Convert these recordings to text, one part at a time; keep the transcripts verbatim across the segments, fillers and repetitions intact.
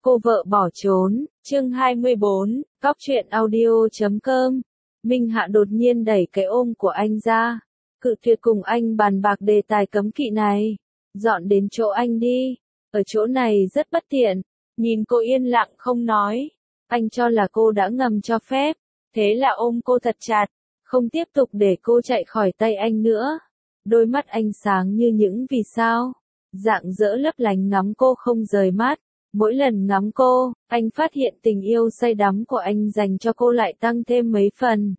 Cô vợ bỏ trốn, chương hai mươi bốn, Cóc truyện audio chấm com. Minh Hạ đột nhiên đẩy cái ôm của anh ra, cự tuyệt cùng anh bàn bạc đề tài cấm kỵ này. Dọn đến chỗ anh đi, ở chỗ này rất bất tiện. Nhìn cô yên lặng không nói, anh cho là cô đã ngầm cho phép, thế là ôm cô thật chặt, không tiếp tục để cô chạy khỏi tay anh nữa. Đôi mắt anh sáng như những vì sao, rạng rỡ lấp lánh ngắm cô không rời mắt. Mỗi lần ngắm cô, anh phát hiện tình yêu say đắm của anh dành cho cô lại tăng thêm mấy phần.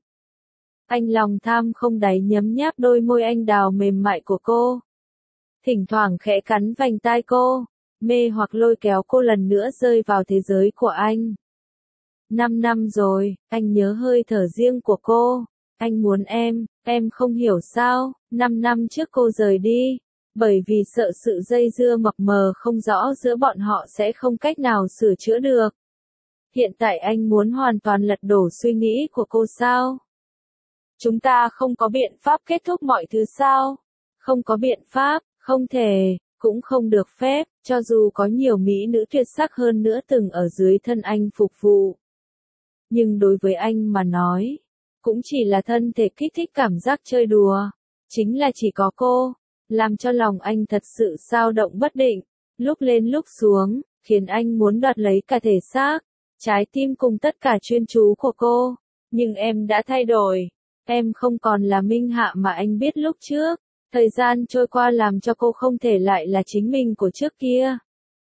Anh lòng tham không đáy nhấm nháp đôi môi anh đào mềm mại của cô. Thỉnh thoảng khẽ cắn vành tai cô, mê hoặc lôi kéo cô lần nữa rơi vào thế giới của anh. Năm năm rồi, anh nhớ hơi thở riêng của cô. Anh muốn em, em không hiểu sao, năm năm trước cô rời đi. Bởi vì sợ sự dây dưa mập mờ không rõ giữa bọn họ sẽ không cách nào sửa chữa được. Hiện tại anh muốn hoàn toàn lật đổ suy nghĩ của cô sao? Chúng ta không có biện pháp kết thúc mọi thứ sao? Không có biện pháp, không thể, cũng không được phép, cho dù có nhiều mỹ nữ tuyệt sắc hơn nữa từng ở dưới thân anh phục vụ. Nhưng đối với anh mà nói, cũng chỉ là thân thể kích thích cảm giác chơi đùa. Chính là chỉ có cô, làm cho lòng anh thật sự dao động bất định, lúc lên lúc xuống, khiến anh muốn đoạt lấy cả thể xác, trái tim cùng tất cả chuyên chú của cô. Nhưng em đã thay đổi, em không còn là Minh Hạ mà anh biết lúc trước. Thời gian trôi qua làm cho cô không thể lại là chính mình của trước kia.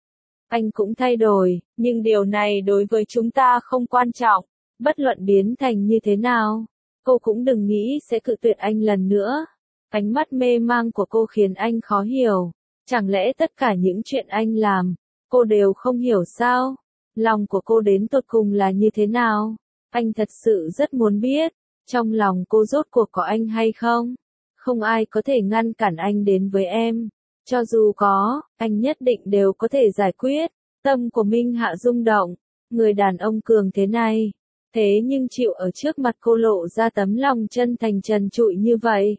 Anh cũng thay đổi, nhưng điều này đối với chúng ta không quan trọng, bất luận biến thành như thế nào. Cô cũng đừng nghĩ sẽ cự tuyệt anh lần nữa. Ánh mắt mê mang của cô khiến anh khó hiểu. Chẳng lẽ tất cả những chuyện anh làm, cô đều không hiểu sao? Lòng của cô đến tột cùng là như thế nào? Anh thật sự rất muốn biết, trong lòng cô rốt cuộc có anh hay không? Không ai có thể ngăn cản anh đến với em. Cho dù có, anh nhất định đều có thể giải quyết. Tâm của Minh Hạ rung động. Người đàn ông cường thế này, thế nhưng chịu ở trước mặt cô lộ ra tấm lòng chân thành trần trụi như vậy.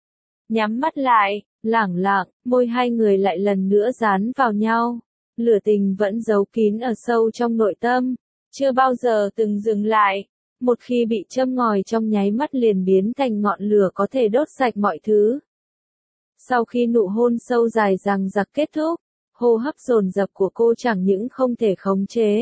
Nhắm mắt lại, lẳng lặng, môi hai người lại lần nữa dán vào nhau. Lửa tình vẫn giấu kín ở sâu trong nội tâm, chưa bao giờ từng dừng lại. Một khi bị châm ngòi trong nháy mắt liền biến thành ngọn lửa có thể đốt sạch mọi thứ. Sau khi nụ hôn sâu dài dằng dặc kết thúc, hô hấp dồn dập của cô chẳng những không thể khống chế,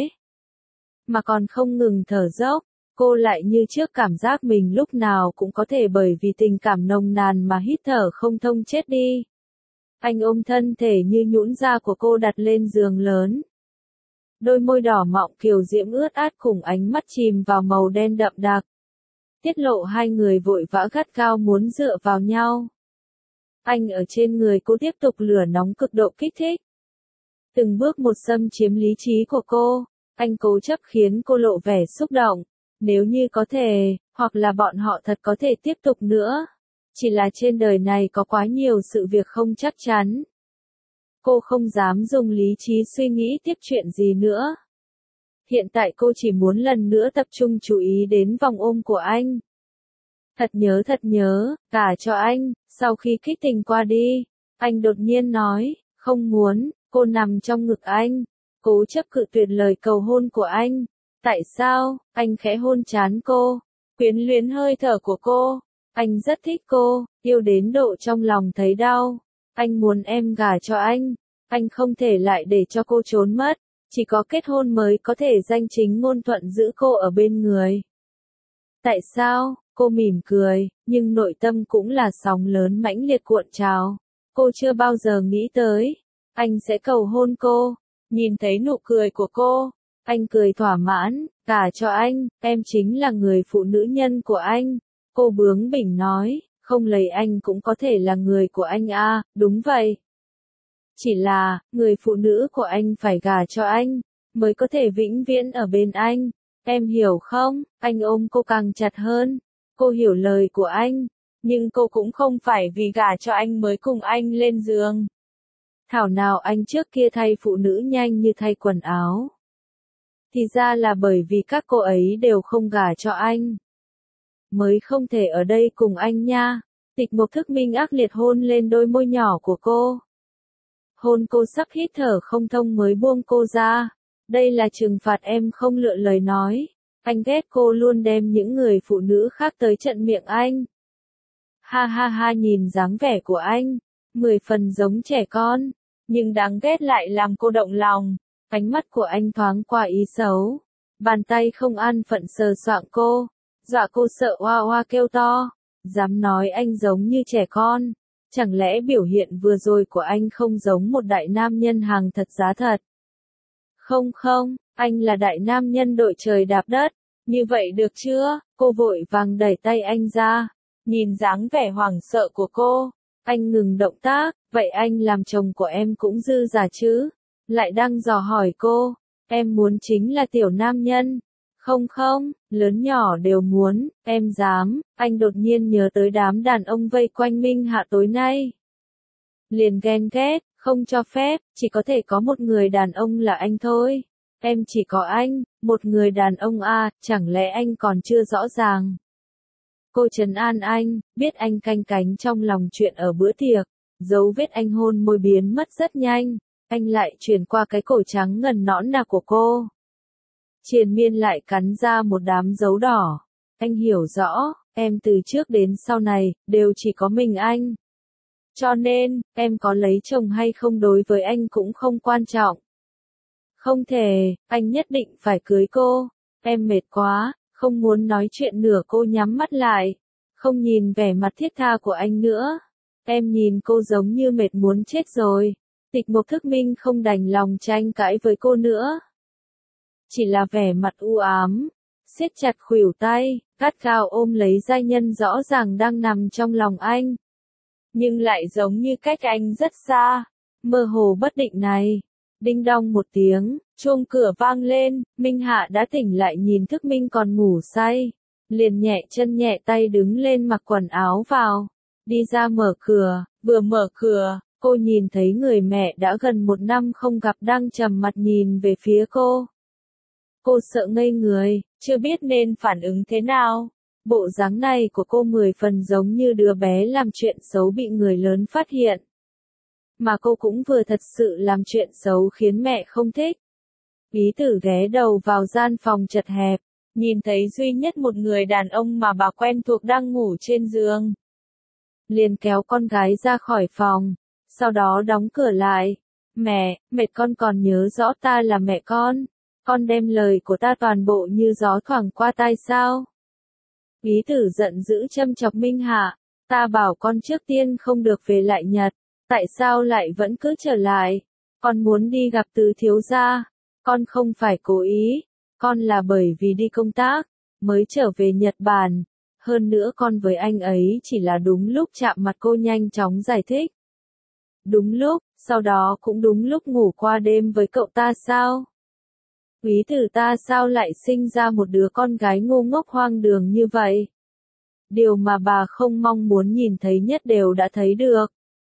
mà còn không ngừng thở dốc. Cô lại như trước cảm giác mình lúc nào cũng có thể bởi vì tình cảm nồng nàn mà hít thở không thông chết đi. Anh ôm thân thể như nhũn ra của cô đặt lên giường lớn. Đôi môi đỏ mọng kiều diễm ướt át cùng ánh mắt chìm vào màu đen đậm đặc. Tiết lộ hai người vội vã gắt gao muốn dựa vào nhau. Anh ở trên người cô tiếp tục lửa nóng cực độ kích thích. Từng bước một xâm chiếm lý trí của cô, anh cố chấp khiến cô lộ vẻ xúc động. Nếu như có thể, hoặc là bọn họ thật có thể tiếp tục nữa. Chỉ là trên đời này có quá nhiều sự việc không chắc chắn. Cô không dám dùng lý trí suy nghĩ tiếp chuyện gì nữa. Hiện tại cô chỉ muốn lần nữa tập trung chú ý đến vòng ôm của anh. Thật nhớ thật nhớ, cả cho anh. Sau khi kích tình qua đi, anh đột nhiên nói, không muốn. Cô nằm trong ngực anh, cố chấp cự tuyệt lời cầu hôn của anh. Tại sao? Anh khẽ hôn trán cô, quyến luyến hơi thở của cô. Anh rất thích cô, yêu đến độ trong lòng thấy đau. Anh muốn em gả cho anh. Anh không thể lại để cho cô trốn mất. Chỉ có kết hôn mới có thể danh chính ngôn thuận giữ cô ở bên người. Tại sao? Cô mỉm cười, nhưng nội tâm cũng là sóng lớn mãnh liệt cuộn trào. Cô chưa bao giờ nghĩ tới, anh sẽ cầu hôn cô. Nhìn thấy nụ cười của cô, anh cười thỏa mãn, gả cho anh, em chính là người phụ nữ nhân của anh. Cô bướng bỉnh nói, không lấy anh cũng có thể là người của anh à, đúng vậy. Chỉ là, người phụ nữ của anh phải gả cho anh, mới có thể vĩnh viễn ở bên anh. Em hiểu không? Anh ôm cô càng chặt hơn. Cô hiểu lời của anh, nhưng cô cũng không phải vì gả cho anh mới cùng anh lên giường. Thảo nào anh trước kia thay phụ nữ nhanh như thay quần áo. Thì ra là bởi vì các cô ấy đều không gả cho anh, mới không thể ở đây cùng anh nha. Tịch Mục Thức Minh ác liệt hôn lên đôi môi nhỏ của cô. Hôn cô sắp hít thở không thông mới buông cô ra. Đây là trừng phạt em không lựa lời nói. Anh ghét cô luôn đem những người phụ nữ khác tới trận miệng anh. Ha ha ha, nhìn dáng vẻ của anh, mười phần giống trẻ con, nhưng đáng ghét lại làm cô động lòng. Ánh mắt của anh thoáng qua ý xấu. Bàn tay không an phận sờ soạng cô, dọa cô sợ oa oa kêu to. Dám nói anh giống như trẻ con. Chẳng lẽ biểu hiện vừa rồi của anh không giống một đại nam nhân hàng thật giá thật? Không không, anh là đại nam nhân đội trời đạp đất. Như vậy được chưa? Cô vội vàng đẩy tay anh ra. Nhìn dáng vẻ hoảng sợ của cô, anh ngừng động tác. Vậy anh làm chồng của em cũng dư giả chứ? Lại đang dò hỏi cô. Em muốn chính là tiểu nam nhân. Không không, lớn nhỏ đều muốn, em dám. Anh đột nhiên nhớ tới đám đàn ông vây quanh Minh Hạ tối nay. Liền ghen ghét, không cho phép, chỉ có thể có một người đàn ông là anh thôi. Em chỉ có anh, một người đàn ông à, chẳng lẽ anh còn chưa rõ ràng. Cô trấn an anh, biết anh canh cánh trong lòng chuyện ở bữa tiệc. Dấu vết anh hôn môi biến mất rất nhanh. Anh lại chuyển qua cái cổ trắng ngần nõn nà của cô. Triền miên lại cắn ra một đám dấu đỏ. Anh hiểu rõ, em từ trước đến sau này, đều chỉ có mình anh. Cho nên, em có lấy chồng hay không đối với anh cũng không quan trọng. Không thể, anh nhất định phải cưới cô. Em mệt quá, không muốn nói chuyện nữa. Cô nhắm mắt lại, không nhìn vẻ mặt thiết tha của anh nữa. Em nhìn cô giống như mệt muốn chết rồi. Tịch Mục Thức Minh không đành lòng tranh cãi với cô nữa. Chỉ là vẻ mặt u ám, siết chặt khuỷu tay, gắt gao ôm lấy giai nhân rõ ràng đang nằm trong lòng anh. Nhưng lại giống như cách anh rất xa, mơ hồ bất định này. Đinh đong một tiếng, chuông cửa vang lên, Minh Hạ đã tỉnh lại nhìn Thức Minh còn ngủ say. Liền nhẹ chân nhẹ tay đứng lên mặc quần áo vào, đi ra mở cửa, vừa mở cửa, cô nhìn thấy người mẹ đã gần một năm không gặp đang trầm mặt nhìn về phía cô. Cô sợ ngây người, chưa biết nên phản ứng thế nào. Bộ dáng này của cô mười phần giống như đứa bé làm chuyện xấu bị người lớn phát hiện. Mà cô cũng vừa thật sự làm chuyện xấu khiến mẹ không thích. Bí Tử ghé đầu vào gian phòng chật hẹp, nhìn thấy duy nhất một người đàn ông mà bà quen thuộc đang ngủ trên giường. Liền kéo con gái ra khỏi phòng, sau đó đóng cửa lại. Mẹ, mẹ con còn nhớ rõ ta là mẹ con. Con đem lời của ta toàn bộ như gió thoảng qua tai sao? Bí Tử giận dữ châm chọc Minh Hạ. Ta bảo con trước tiên không được về lại Nhật. Tại sao lại vẫn cứ trở lại? Con muốn đi gặp Từ thiếu gia. Con không phải cố ý. Con là bởi vì đi công tác, mới trở về Nhật Bản. Hơn nữa con với anh ấy chỉ là đúng lúc chạm mặt. Cô nhanh chóng giải thích. Đúng lúc, sau đó cũng đúng lúc ngủ qua đêm với cậu ta sao? Bí Tử ta sao lại sinh ra một đứa con gái ngu ngốc hoang đường như vậy? Điều mà bà không mong muốn nhìn thấy nhất đều đã thấy được.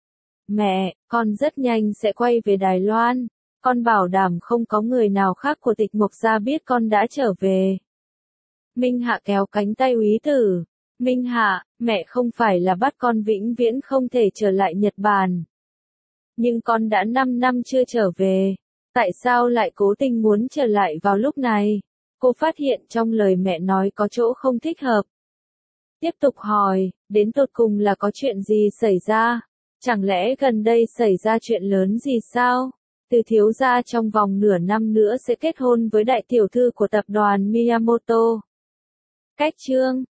Mẹ, con rất nhanh sẽ quay về Đài Loan. Con bảo đảm không có người nào khác của Tịch Mục gia biết con đã trở về. Minh Hạ kéo cánh tay Úy Tử. Minh Hạ, mẹ không phải là bắt con vĩnh viễn không thể trở lại Nhật Bản. Nhưng con đã năm năm chưa trở về. Tại sao lại cố tình muốn trở lại vào lúc này? Cô phát hiện trong lời mẹ nói có chỗ không thích hợp. Tiếp tục hỏi, đến tột cùng là có chuyện gì xảy ra? Chẳng lẽ gần đây xảy ra chuyện lớn gì sao? Từ thiếu gia trong vòng nửa năm nữa sẽ kết hôn với đại tiểu thư của tập đoàn Miyamoto. Cách chương